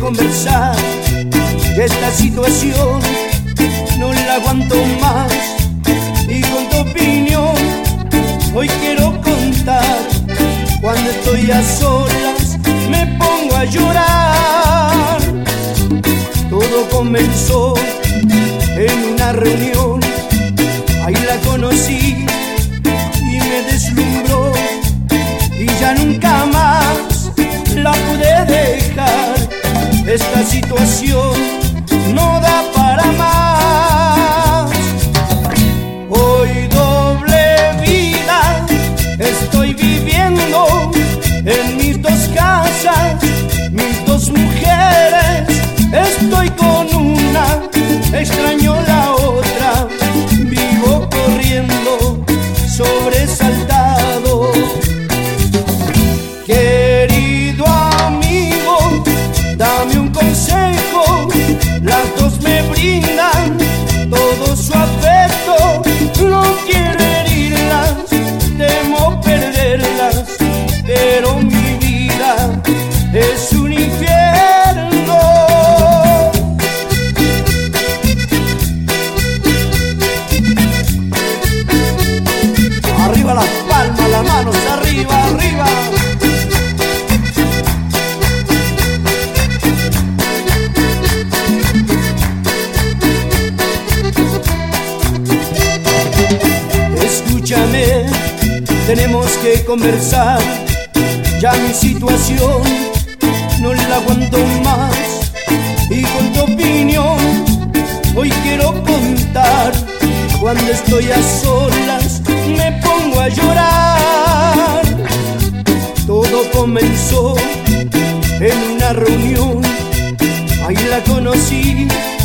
conversar, que esta situación no la aguanto más. Y con tu opinión hoy quiero contar, cuando estoy a solas me pongo a llorar. Todo comenzó en una reunión, ahí la conocí y me deslumbró, y ya nunca más la pude dejar. Esta situación no da para más. Hoy doble vida estoy viviendo en mis dos casas, mis dos mujeres. Estoy con una, extraño la otra, vivo corriendo sobresaltado. Querido amigo, dame un consejo, las dos me brindan todo su afecto. No quiero herirlas, temo perderlas, pero mi vida es un infierno. Arriba las palmas, las manos, arriba, arriba. Escúchame, tenemos que conversar, ya mi situación no la aguanto más. Y con tu opinión hoy quiero contar, cuando estoy a solas me pongo a llorar. Todo comenzó en una reunión, ahí la conocí